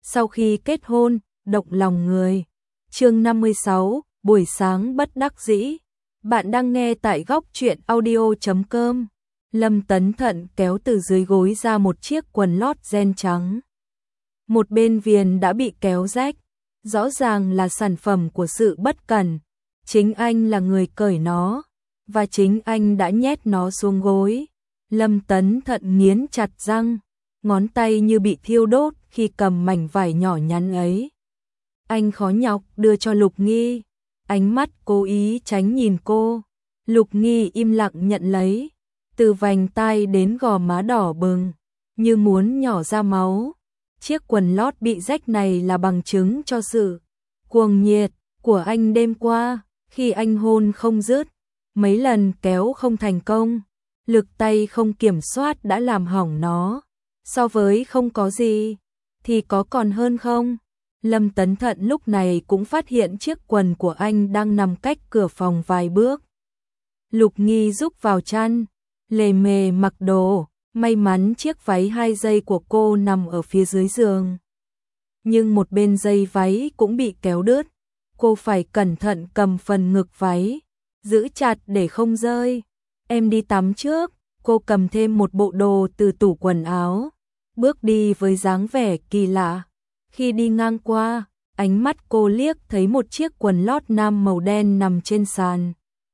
sau khi kết hôn, động lòng người. Chương 56, buổi sáng bất đắc dĩ. Bạn đang nghe tại góc truyện audio.com. Lâm Tấn Thận kéo từ dưới gối ra một chiếc quần lót ren trắng. Một bên viền đã bị kéo rách, rõ ràng là sản phẩm của sự bất cẩn. Chính anh là người cởi nó, và chính anh đã nhét nó xuống gối. Lâm Tấn Thận nghiến chặt răng, ngón tay như bị thiêu đốt khi cầm mảnh vải nhỏ nhắn ấy. Anh khó nhọc đưa cho Lục Nghi, ánh mắt cố ý tránh nhìn cô. Lục Nghi im lặng nhận lấy, từ vành tai đến gò má đỏ bừng, như muốn nhỏ ra máu. Chiếc quần lót bị rách này là bằng chứng cho sự cuồng nhiệt của anh đêm qua, khi anh hôn không dứt, mấy lần kéo không thành công, lực tay không kiểm soát đã làm hỏng nó. So với không có gì, thì có còn hơn không? Lâm Tấn Thận lúc này cũng phát hiện chiếc quần của anh đang nằm cách cửa phòng vài bước. Lục Nghi rúc vào chăn, lề mề mặc đồ, may mắn chiếc váy 2 dây của cô nằm ở phía dưới giường. Nhưng một bên dây váy cũng bị kéo đứt, cô phải cẩn thận cầm phần ngực váy, giữ chặt để không rơi. Em đi tắm trước, cô cầm thêm một bộ đồ từ tủ quần áo, bước đi với dáng vẻ kỳ lạ. Khi đi ngang qua, ánh mắt cô liếc thấy một chiếc quần lót nam màu đen nằm trên sàn.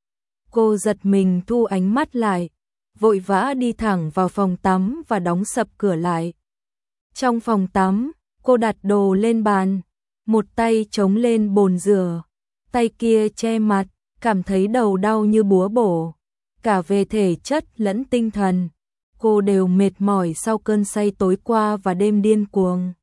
Cô giật mình thu ánh mắt lại, vội vã đi thẳng vào phòng tắm và đóng sập cửa lại. Trong phòng tắm, cô đặt đồ lên bàn, một tay chống lên bồn rửa, tay kia che mặt, cảm thấy đầu đau như búa bổ. Cả về thể chất lẫn tinh thần, cô đều mệt mỏi sau cơn say tối qua và đêm điên cuồng.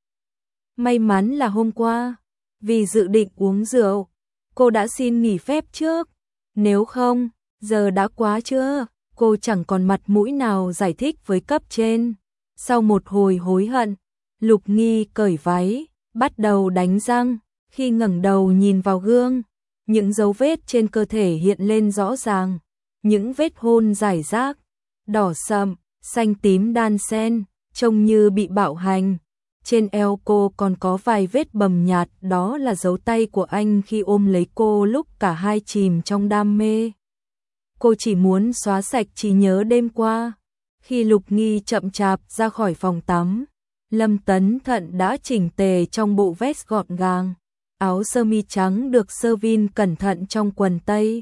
May mắn là hôm qua, vì dự định uống rượu, cô đã xin nghỉ phép trước. Nếu không, giờ đã quá trưa, cô chẳng còn mặt mũi nào giải thích với cấp trên. Sau một hồi hối hận, Lục Nghi cởi váy, bắt đầu đánh răng. Khi ngẩng đầu nhìn vào gương, những dấu vết trên cơ thể hiện lên rõ ràng. Những vết hôn rải rác, đỏ sậm, xanh tím đan xen, trông như bị bạo hành. Trên eo cô còn có vài vết bầm nhạt, đó là dấu tay của anh khi ôm lấy cô lúc cả hai chìm trong đam mê. Cô chỉ muốn xóa sạch trí nhớ đêm qua. Khi Lục Nghi chậm chạp ra khỏi phòng tắm, Lâm Tấn Thận đã chỉnh tề trong bộ vest gọn gàng, áo sơ mi trắng được sơ vin cẩn thận trong quần tây.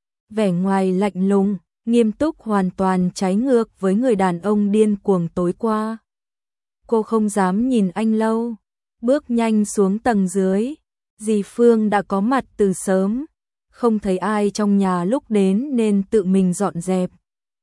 Vẻ ngoài lạnh lùng, nghiêm túc hoàn toàn trái ngược với người đàn ông điên cuồng tối qua. Cô không dám nhìn anh lâu, bước nhanh xuống tầng dưới. Dì Phương đã có mặt từ sớm, không thấy ai trong nhà lúc đến nên tự mình dọn dẹp.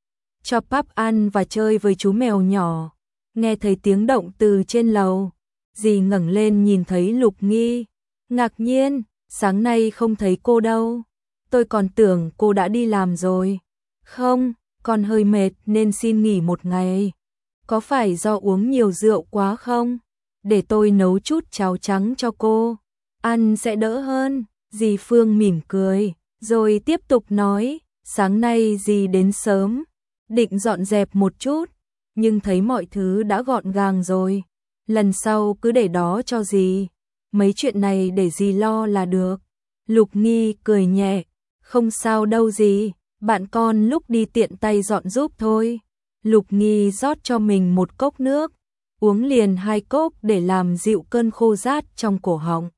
Cho Pap ăn và chơi với chú mèo nhỏ. Nghe thấy tiếng động từ trên lầu, dì ngẩng lên nhìn thấy Lục Nghi, ngạc nhiên, sáng nay không thấy cô đâu. Tôi còn tưởng cô đã đi làm rồi. Không, con hơi mệt nên xin nghỉ một ngày. Có phải do uống nhiều rượu quá không? Để tôi nấu chút cháo trắng cho cô, ăn sẽ đỡ hơn. Dì Phương mỉm cười, rồi tiếp tục nói, sáng nay dì đến sớm, định dọn dẹp một chút, nhưng thấy mọi thứ đã gọn gàng rồi. Lần sau cứ để đó cho dì, mấy chuyện này để dì lo là được. Lục Nghi cười nhẹ, không sao đâu dì, bạn con lúc đi tiện tay dọn giúp thôi. Lục Nghi rót cho mình một cốc nước, uống liền 2 cốc để làm dịu cơn khô rát trong cổ họng.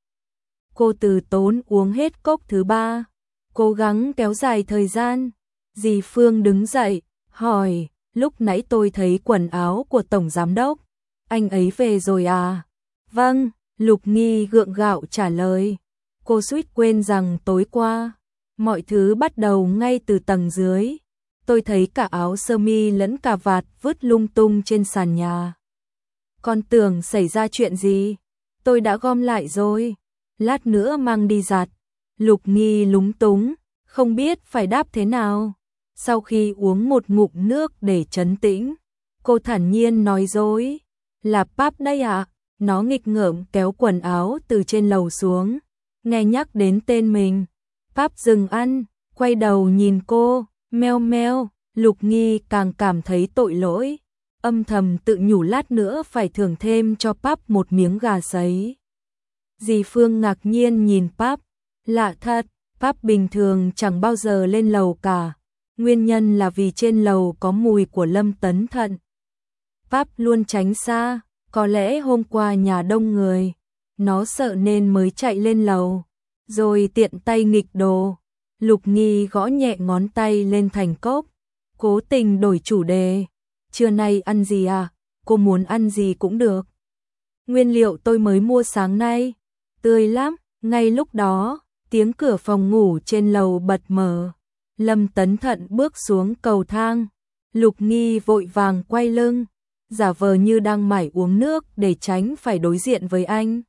Cô từ tốn uống hết cốc thứ 3, cố gắng kéo dài thời gian. Dì Phương đứng dậy, hỏi, lúc nãy tôi thấy quần áo của Tổng Giám Đốc, anh ấy về rồi à? Vâng, Lục Nghi gượng gạo trả lời. Cô suýt quên rằng tối qua, mọi thứ bắt đầu ngay từ tầng dưới. Tôi thấy cả áo sơ mi lẫn cà vạt vứt lung tung trên sàn nhà. Con tưởng xảy ra chuyện gì? Tôi đã gom lại rồi, lát nữa mang đi giặt. Lục Nghi lúng túng, không biết phải đáp thế nào. Sau khi uống một ngụm nước để trấn tĩnh, cô thản nhiên nói dối, là Pap đây ạ. Nó nghịch ngợm kéo quần áo từ trên lầu xuống, nghe nhắc đến tên mình. Pap dừng ăn, quay đầu nhìn cô, meo meo. Lục Nghi càng cảm thấy tội lỗi. âm thầm tự nhủ lát nữa phải thưởng thêm cho Pap một miếng gà sấy. Dì Phương ngạc nhiên nhìn Pap, lạ thật, Pap bình thường chẳng bao giờ lên lầu cả, nguyên nhân là vì trên lầu có mùi của Lâm Tấn Thận. Pap luôn tránh xa, có lẽ hôm qua nhà đông người, nó sợ nên mới chạy lên lầu, rồi tiện tay nghịch đồ. Lục Nghi gõ nhẹ ngón tay lên thành cốc, cố tình đổi chủ đề. Trưa nay ăn gì à? Cô muốn ăn gì cũng được. Nguyên liệu tôi mới mua sáng nay, tươi lắm. Ngay lúc đó, tiếng cửa phòng ngủ trên lầu bật mở. Lâm Tấn Thận bước xuống cầu thang. Lục Nghi vội vàng quay lưng, giả vờ như đang mải uống nước để tránh phải đối diện với anh.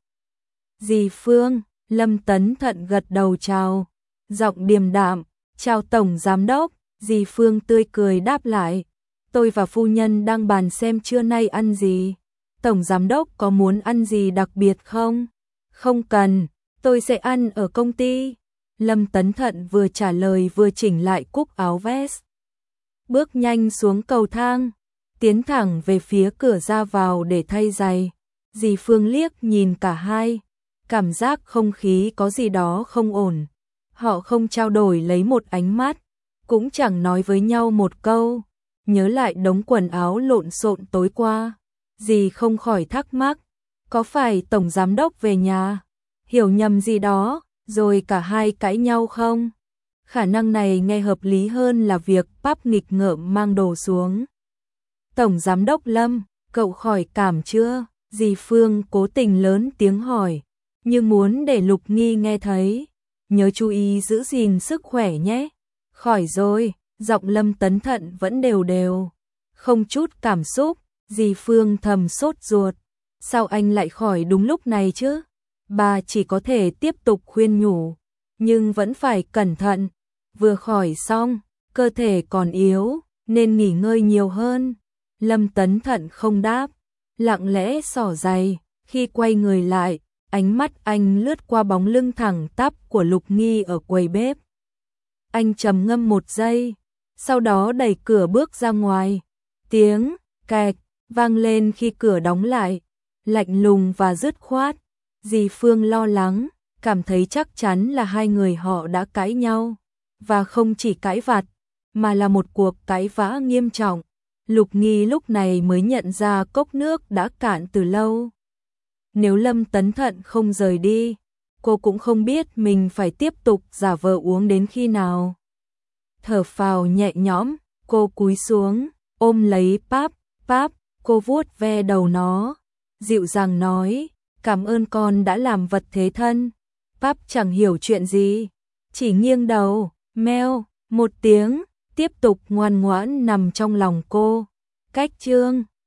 Dì Phương, Lâm Tấn Thận gật đầu chào, giọng điềm đạm, chào Tổng Giám Đốc. Dì Phương tươi cười đáp lại, tôi và phu nhân đang bàn xem trưa nay ăn gì. Tổng Giám Đốc có muốn ăn gì đặc biệt không? Không cần, tôi sẽ ăn ở công ty. Lâm Tấn Thận vừa trả lời vừa chỉnh lại cúc áo vest. Bước nhanh xuống cầu thang, tiến thẳng về phía cửa ra vào để thay giày. Dì Phương liếc nhìn cả hai, cảm giác không khí có gì đó không ổn. Họ không trao đổi lấy một ánh mắt, cũng chẳng nói với nhau một câu. Nhớ lại đống quần áo lộn xộn tối qua, dì không khỏi thắc mắc, có phải Tổng Giám Đốc về nhà, hiểu nhầm gì đó, rồi cả hai cãi nhau không? Khả năng này nghe hợp lý hơn là việc Pap nghịch ngợm mang đồ xuống. Tổng Giám Đốc Lâm, cậu khỏi cảm chưa? Dì Phương cố tình lớn tiếng hỏi, như muốn để Lục Nghi nghe thấy. Nhớ chú ý giữ gìn sức khỏe nhé. Khỏi rồi, giọng Lâm Tấn Thận vẫn đều đều, không chút cảm xúc. Dì Phương thầm sốt ruột, sao anh lại khỏi đúng lúc này chứ? Bà chỉ có thể tiếp tục khuyên nhủ, nhưng vẫn phải cẩn thận. Vừa khỏi xong, cơ thể còn yếu, nên nghỉ ngơi nhiều hơn. Lâm Tấn Thận không đáp, lặng lẽ xỏ giày. Khi quay người lại, ánh mắt anh lướt qua bóng lưng thẳng tắp của Lục Nghi ở quầy bếp. Anh trầm ngâm một giây, sau đó đẩy cửa bước ra ngoài. Tiếng kẹt vang lên khi cửa đóng lại, lạnh lùng và dứt khoát. Dì Phương lo lắng, cảm thấy chắc chắn là hai người họ đã cãi nhau, và không chỉ cãi vặt, mà là một cuộc cãi vã nghiêm trọng. Lục Nghi lúc này mới nhận ra cốc nước đã cạn từ lâu. Nếu Lâm Tấn Thận không rời đi, cô cũng không biết mình phải tiếp tục giả vờ uống đến khi nào. Thở phào nhẹ nhõm, cô cúi xuống, ôm lấy Pap. Pap, cô vuốt ve đầu nó, dịu dàng nói, cảm ơn con đã làm vật thế thân. Pap chẳng hiểu chuyện gì, chỉ nghiêng đầu, meo, một tiếng, tiếp tục ngoan ngoãn nằm trong lòng cô. Cách chương